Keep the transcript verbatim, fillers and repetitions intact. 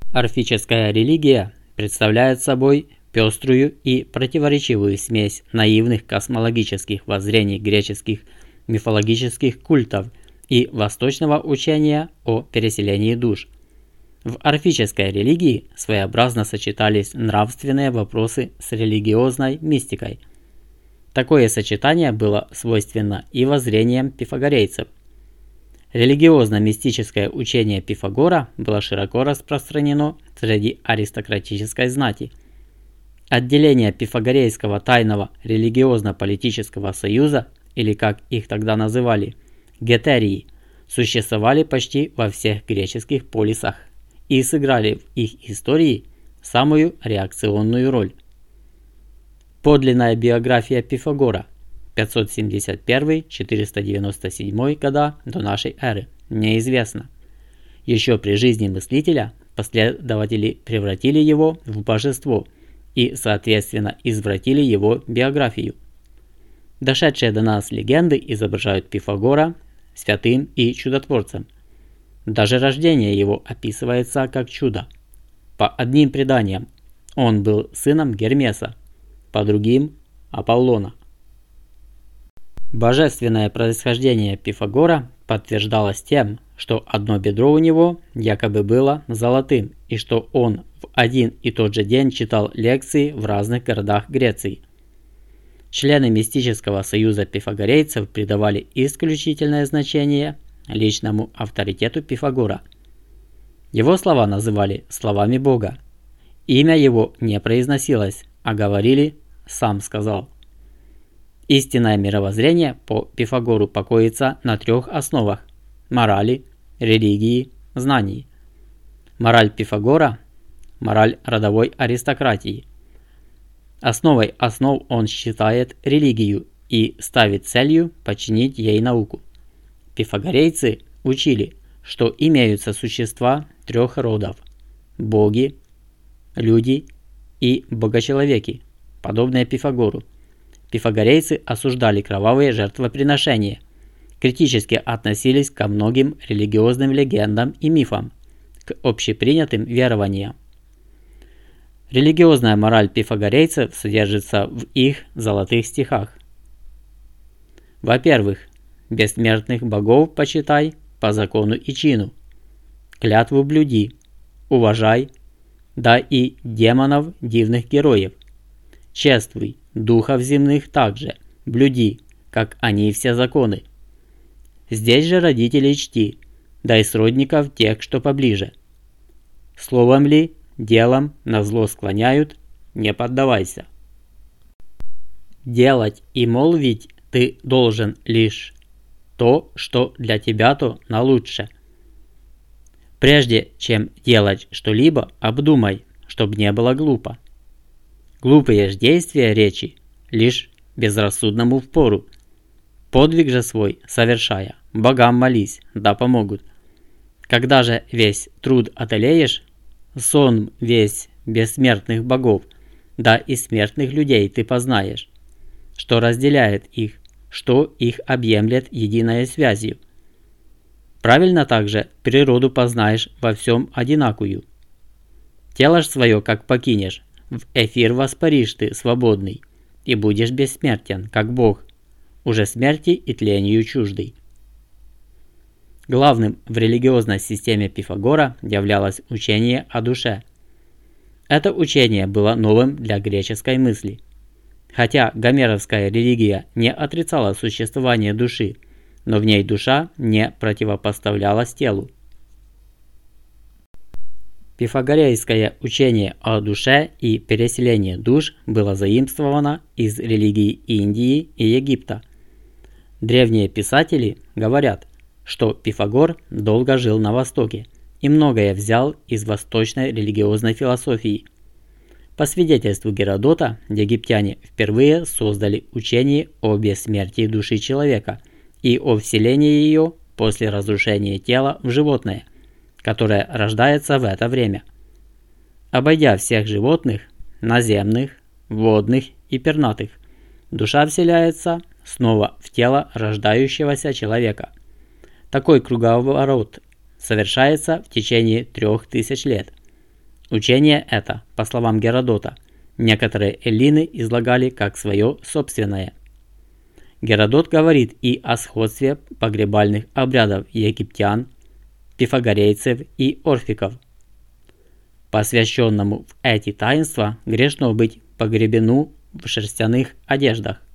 Орфическая религия представляет собой пеструю и противоречивую смесь наивных космологических воззрений греческих мифологических культов и восточного учения о переселении душ. В орфической религии своеобразно сочетались нравственные вопросы с религиозной мистикой. Такое сочетание было свойственно и воззрениям пифагорейцев. Религиозно-мистическое учение Пифагора было широко распространено среди аристократической знати. Отделения Пифагорейского тайного религиозно-политического союза, или как их тогда называли, гетерии, существовали почти во всех греческих полисах и сыграли в их истории самую реакционную роль. Подлинная биография Пифагора пятьсот семьдесят первый — четыреста девяносто седьмой года до нашей эры неизвестна. Еще при жизни мыслителя последователи превратили его в божество и, соответственно, извратили его биографию. Дошедшие до нас легенды изображают Пифагора святым и чудотворцем. Даже рождение его описывается как чудо. По одним преданиям он был сыном Гермеса, по другим – Аполлона. Божественное происхождение Пифагора подтверждалось тем, что одно бедро у него якобы было золотым и что он в один и тот же день читал лекции в разных городах Греции. Члены мистического союза пифагорейцев придавали исключительное значение личному авторитету Пифагора. Его слова называли словами Бога. Имя его не произносилось, а говорили «сам сказал». Истинное мировоззрение по Пифагору покоится на трех основах – морали, религии, знаний. Мораль Пифагора – мораль родовой аристократии. Основой основ он считает религию и ставит целью подчинить ей науку. Пифагорейцы учили, что имеются существа трех родов – боги, люди и богочеловеки, подобные Пифагору. Пифагорейцы осуждали кровавые жертвоприношения, критически относились ко многим религиозным легендам и мифам, к общепринятым верованиям. Религиозная мораль пифагорейцев содержится в их золотых стихах. Во-первых, бессмертных богов почитай по закону и чину, клятву блюди, уважай, да и демонов дивных героев, чествуй, духов земных также, блюди, как они все законы. Здесь же родителей чти, да и сродников тех, что поближе. Словом ли, делом на зло склоняют, не поддавайся. Делать и молвить ты должен лишь то, что для тебя-то на лучше. Прежде чем делать что-либо, обдумай, чтоб не было глупо. Глупые ж действия речи лишь безрассудному впору. Подвиг же свой совершая, богам молись, да помогут. Когда же весь труд одолеешь, сон весь бессмертных богов, да и смертных людей ты познаешь, что разделяет их, что их объемлет единой связью. Правильно также природу познаешь во всем одинакую. Тело ж свое как покинешь, в эфир воспаришь ты свободный, и будешь бессмертен, как Бог, уже смерти и тлению чуждый. Главным в религиозной системе Пифагора являлось учение о душе. Это учение было новым для греческой мысли. Хотя гомеровская религия не отрицала существование души, но в ней душа не противопоставлялась телу. Пифагорейское учение о душе и переселении душ было заимствовано из религии Индии и Египта. Древние писатели говорят, что Пифагор долго жил на Востоке и многое взял из восточной религиозной философии. По свидетельству Геродота, египтяне впервые создали учение о бессмертии души человека и о вселении ее после разрушения тела в животное, которое рождается в это время. Обойдя всех животных, наземных, водных и пернатых, душа вселяется снова в тело рождающегося человека. Такой круговорот совершается в течение трех тысяч лет. Учение это, по словам Геродота, некоторые эллины излагали как свое собственное. Геродот говорит и о сходстве погребальных обрядов египтян, пифагорейцев и орфиков. Посвященному в эти таинства грешно быть погребену в шерстяных одеждах.